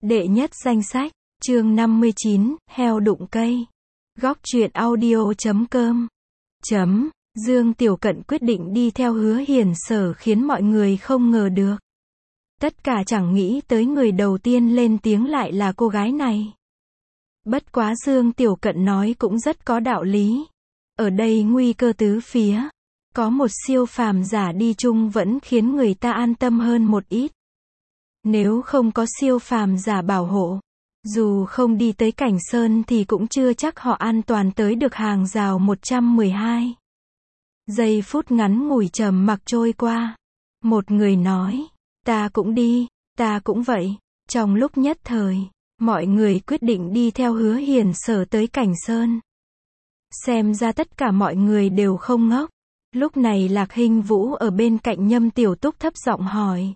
Đệ nhất danh sách, chương 59, heo đụng cây. Góc truyện audio.com. Dương Tiểu Cận quyết định đi theo Hứa Hiền Sở khiến mọi người không ngờ được. Tất cả chẳng nghĩ tới người đầu tiên lên tiếng lại là cô gái này. Bất quá Dương Tiểu Cận nói cũng rất có đạo lý. Ở đây nguy cơ tứ phía. Có một siêu phàm giả đi chung vẫn khiến người ta an tâm hơn một ít. Nếu không có siêu phàm giả bảo hộ, dù không đi tới Cảnh Sơn thì cũng chưa chắc họ an toàn tới được hàng rào 112. Giây phút ngắn ngủi trầm mặc trôi qua. Một người nói, ta cũng đi, ta cũng vậy. Trong lúc nhất thời, mọi người quyết định đi theo Hứa Hiền Sở tới Cảnh Sơn. Xem ra tất cả mọi người đều không ngốc. Lúc này Lạc Hinh Vũ ở bên cạnh Nhâm Tiểu Túc thấp giọng hỏi.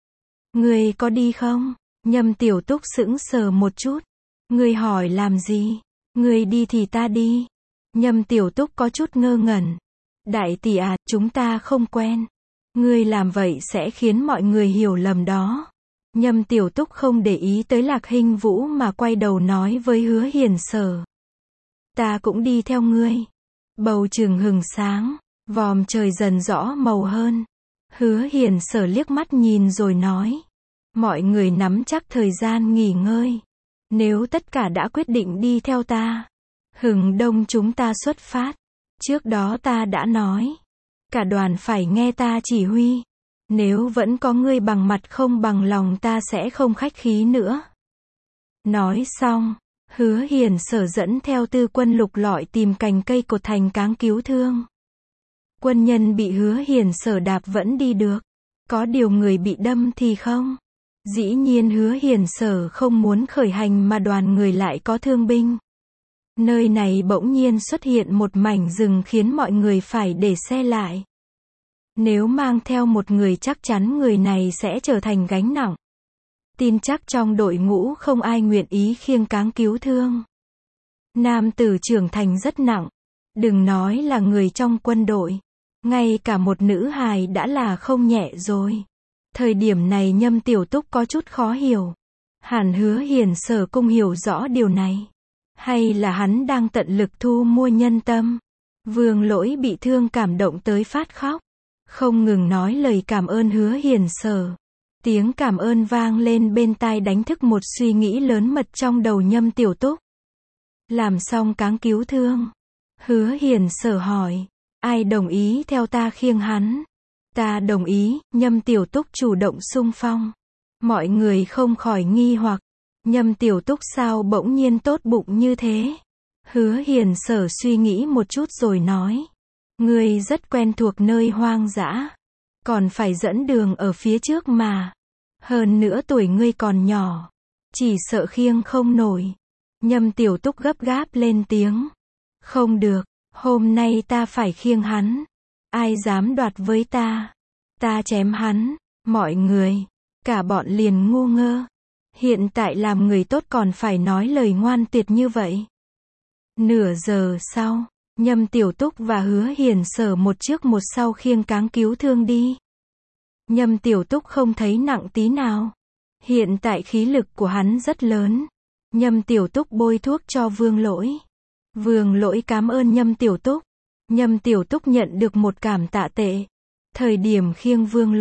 Ngươi có đi không? Nhâm Tiểu Túc sững sờ một chút. Ngươi hỏi làm gì? Ngươi đi thì ta đi. Nhâm Tiểu Túc có chút ngơ ngẩn. Đại tỷ à, chúng ta không quen. Ngươi làm vậy sẽ khiến mọi người hiểu lầm đó. Nhâm Tiểu Túc không để ý tới Lạc Hinh Vũ mà quay đầu nói với Hứa Hiền Sở. Ta cũng đi theo ngươi. Bầu trời hừng sáng, vòm trời dần rõ màu hơn. Hứa Hiền Sở liếc mắt nhìn rồi nói. Mọi người nắm chắc thời gian nghỉ ngơi. Nếu tất cả đã quyết định đi theo ta, hừng đông chúng ta xuất phát. Trước đó ta đã nói, cả đoàn phải nghe ta chỉ huy. Nếu vẫn có người bằng mặt không bằng lòng ta sẽ không khách khí nữa. Nói xong, Hứa Hiền Sở dẫn theo Tư Quân lục lọi tìm cành cây cột thành cáng cứu thương. Quân nhân bị Hứa Hiền Sở đạp vẫn đi được. Có điều người bị đâm thì không. Dĩ nhiên Hứa Hiền Sở không muốn khởi hành mà đoàn người lại có thương binh. Nơi này bỗng nhiên xuất hiện một mảnh rừng khiến mọi người phải để xe lại. Nếu mang theo một người chắc chắn người này sẽ trở thành gánh nặng. Tin chắc trong đội ngũ không ai nguyện ý khiêng cáng cứu thương. Nam tử trưởng thành rất nặng. Đừng nói là người trong quân đội. Ngay cả một nữ hài đã là không nhẹ rồi. Thời điểm này Nhâm Tiểu Túc có chút khó hiểu. Hẳn Hứa Hiền Sở cũng hiểu rõ điều này. Hay là hắn đang tận lực thu mua nhân tâm. Vương Lỗi bị thương cảm động tới phát khóc. Không ngừng nói lời cảm ơn Hứa Hiền Sở. Tiếng cảm ơn vang lên bên tai đánh thức một suy nghĩ lớn mật trong đầu Nhâm Tiểu Túc. Làm xong cáng cứu thương, Hứa Hiền Sở hỏi. Ai đồng ý theo ta khiêng hắn? Ta đồng ý. Nhâm Tiểu Túc chủ động xung phong. Mọi người không khỏi nghi hoặc. Nhâm Tiểu Túc sao bỗng nhiên tốt bụng như thế? Hứa Hiền Sở suy nghĩ một chút rồi nói. Ngươi rất quen thuộc nơi hoang dã. Còn phải dẫn đường ở phía trước mà. Hơn nữa tuổi ngươi còn nhỏ. Chỉ sợ khiêng không nổi. Nhâm Tiểu Túc gấp gáp lên tiếng. Không được, hôm nay ta phải khiêng hắn. Ai dám đoạt với ta? Ta chém hắn. Mọi người, cả bọn liền ngu ngơ. Hiện tại làm người tốt còn phải nói lời ngoan tuyệt như vậy. Nửa giờ sau, Nhâm Tiểu Túc và Hứa Hiền Sở một trước một sau khiêng cáng cứu thương đi. Nhâm Tiểu Túc không thấy nặng tí nào. Hiện tại khí lực của hắn rất lớn. Nhâm Tiểu Túc bôi thuốc cho Vương Lỗi. Vương Lỗi cảm ơn Nhâm Tiểu Túc. Nhâm Tiểu Túc nhận được một cảm tạ tệ. Thời điểm khiêng Vương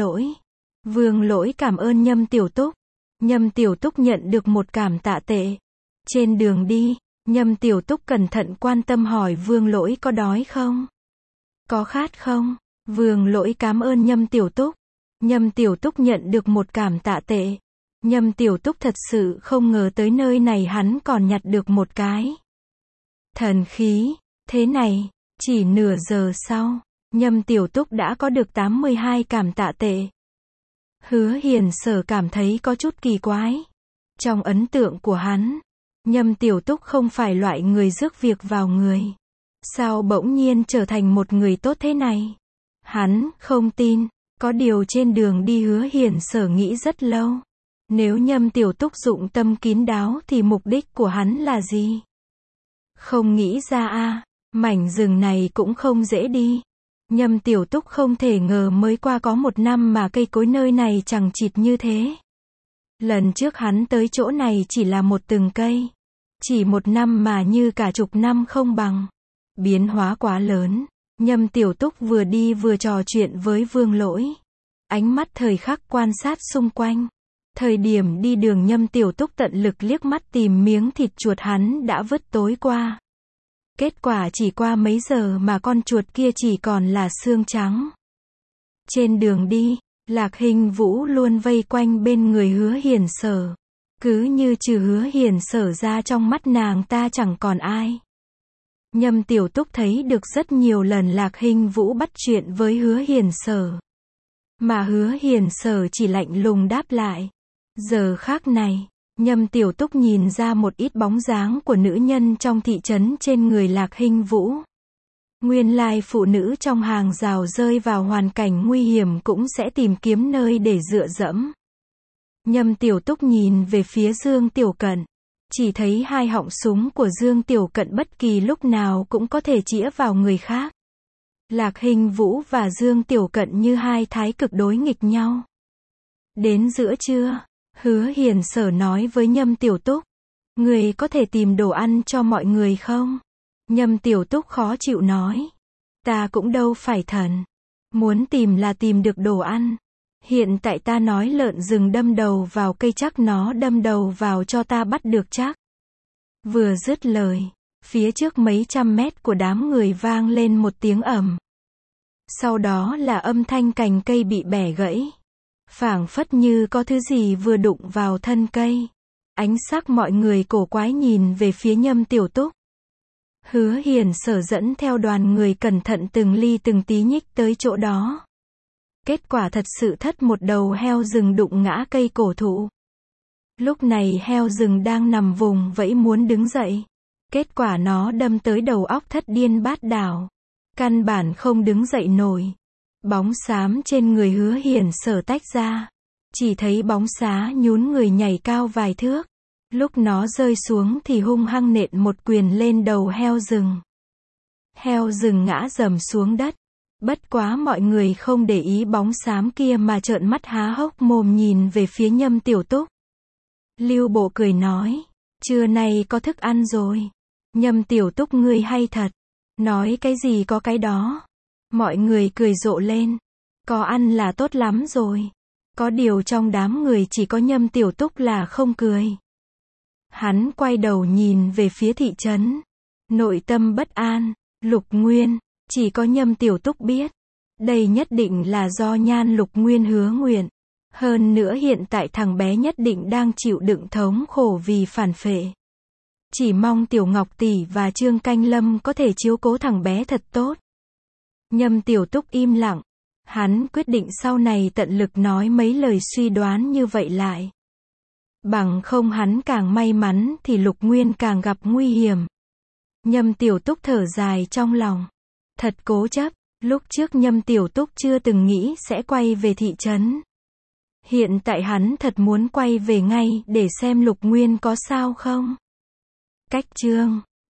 Lỗi cảm ơn Nhâm Tiểu Túc. Nhâm Tiểu Túc nhận được một cảm tạ tệ. Trên đường đi, Nhâm Tiểu Túc cẩn thận quan tâm hỏi Vương Lỗi có đói không? Có khát không? Vương Lỗi cảm ơn Nhâm Tiểu Túc. Nhâm Tiểu Túc nhận được một cảm tạ tệ. Nhâm Tiểu Túc thật sự không ngờ tới nơi này hắn còn nhặt được một cái thần khí. Thế này, chỉ nửa giờ sau, Nhâm Tiểu Túc đã có được 82 cảm tạ tệ. Hứa Hiền Sở cảm thấy có chút kỳ quái. Trong ấn tượng của hắn, Nhâm Tiểu Túc không phải loại người rước việc vào người. Sao bỗng nhiên trở thành một người tốt thế này? Hắn không tin. Có điều trên đường đi Hứa Hiền Sở nghĩ rất lâu. Nếu Nhâm Tiểu Túc dụng tâm kín đáo thì mục đích của hắn là gì? Không nghĩ ra a. Mảnh rừng này cũng không dễ đi. Nhâm Tiểu Túc không thể ngờ mới qua có 1 năm mà cây cối nơi này chằng chịt như thế. Lần trước hắn tới chỗ này chỉ là một từng cây. Chỉ một năm mà như cả chục năm không bằng. Biến hóa quá lớn. Nhâm Tiểu Túc vừa đi vừa trò chuyện với Vương Lỗi. Ánh mắt thời khắc quan sát xung quanh. Thời điểm đi đường Nhâm Tiểu Túc tận lực liếc mắt tìm miếng thịt chuột hắn đã vứt tối qua. Kết quả chỉ qua mấy giờ mà con chuột kia chỉ còn là xương trắng. Trên đường đi, Lạc Hình Vũ luôn vây quanh bên người Hứa Hiền Sở. Cứ như trừ Hứa Hiền Sở ra trong mắt nàng ta chẳng còn ai. Nhâm Tiểu Túc thấy được rất nhiều lần Lạc Hình Vũ bắt chuyện với Hứa Hiền Sở. Mà Hứa Hiền Sở chỉ lạnh lùng đáp lại. Giờ khác này, Nhâm Tiểu Túc nhìn ra một ít bóng dáng của nữ nhân trong thị trấn trên người Lạc Hình Vũ. Nguyên lai phụ nữ trong hàng rào rơi vào hoàn cảnh nguy hiểm cũng sẽ tìm kiếm nơi để dựa dẫm. Nhâm Tiểu Túc nhìn về phía Dương Tiểu Cận. Chỉ thấy hai họng súng của Dương Tiểu Cận bất kỳ lúc nào cũng có thể chĩa vào người khác. Lạc Hình Vũ và Dương Tiểu Cận như hai thái cực đối nghịch nhau. Đến giữa trưa, Hứa Hiền Sở nói với Nhâm Tiểu Túc. Người có thể tìm đồ ăn cho mọi người không? Nhâm Tiểu Túc khó chịu nói. Ta cũng đâu phải thần. Muốn tìm là tìm được đồ ăn. Hiện tại ta nói lợn rừng đâm đầu vào cây chắc nó đâm đầu vào cho ta bắt được chắc. Vừa dứt lời, phía trước mấy trăm mét của đám người vang lên một tiếng ầm. Sau đó là âm thanh cành cây bị bẻ gãy. Phảng phất như có thứ gì vừa đụng vào thân cây. Ánh sắc mọi người cổ quái nhìn về phía Nhâm Tiểu Túc. Hứa Hiền Sở dẫn theo đoàn người cẩn thận từng ly từng tí nhích tới chỗ đó. Kết quả thật sự thất một đầu heo rừng đụng ngã cây cổ thụ. Lúc này heo rừng đang nằm vùng vẫy muốn đứng dậy. Kết quả nó đâm tới đầu óc thất điên bát đảo. Căn bản không đứng dậy nổi. Bóng xám trên người Hứa Hiền Sở tách ra. Chỉ thấy bóng xá nhún người nhảy cao vài thước. Lúc nó rơi xuống thì hung hăng nện một quyền lên đầu heo rừng. Heo rừng ngã rầm xuống đất. Bất quá mọi người không để ý bóng xám kia mà trợn mắt há hốc mồm nhìn về phía Nhâm Tiểu Túc. Lưu Bộ cười nói. Trưa nay có thức ăn rồi. Nhâm Tiểu Túc ngươi hay thật. Nói cái gì có cái đó. Mọi người cười rộ lên. Có ăn là tốt lắm rồi. Có điều trong đám người chỉ có Nhâm Tiểu Túc là không cười. Hắn quay đầu nhìn về phía thị trấn. Nội tâm bất an. Lục Nguyên. Chỉ có Nhâm Tiểu Túc biết. Đây nhất định là do Nhan Lục Nguyên hứa nguyện. Hơn nữa hiện tại thằng bé nhất định đang chịu đựng thống khổ vì phản phệ. Chỉ mong Tiểu Ngọc tỷ và Trương Canh Lâm có thể chiếu cố thằng bé thật tốt. Nhâm Tiểu Túc im lặng. Hắn quyết định sau này tận lực nói mấy lời suy đoán như vậy lại. Bằng không hắn càng may mắn thì Lục Nguyên càng gặp nguy hiểm. Nhâm Tiểu Túc thở dài trong lòng. Thật cố chấp, lúc trước Nhâm Tiểu Túc chưa từng nghĩ sẽ quay về thị trấn. Hiện tại hắn thật muốn quay về ngay để xem Lục Nguyên có sao không. Cách chương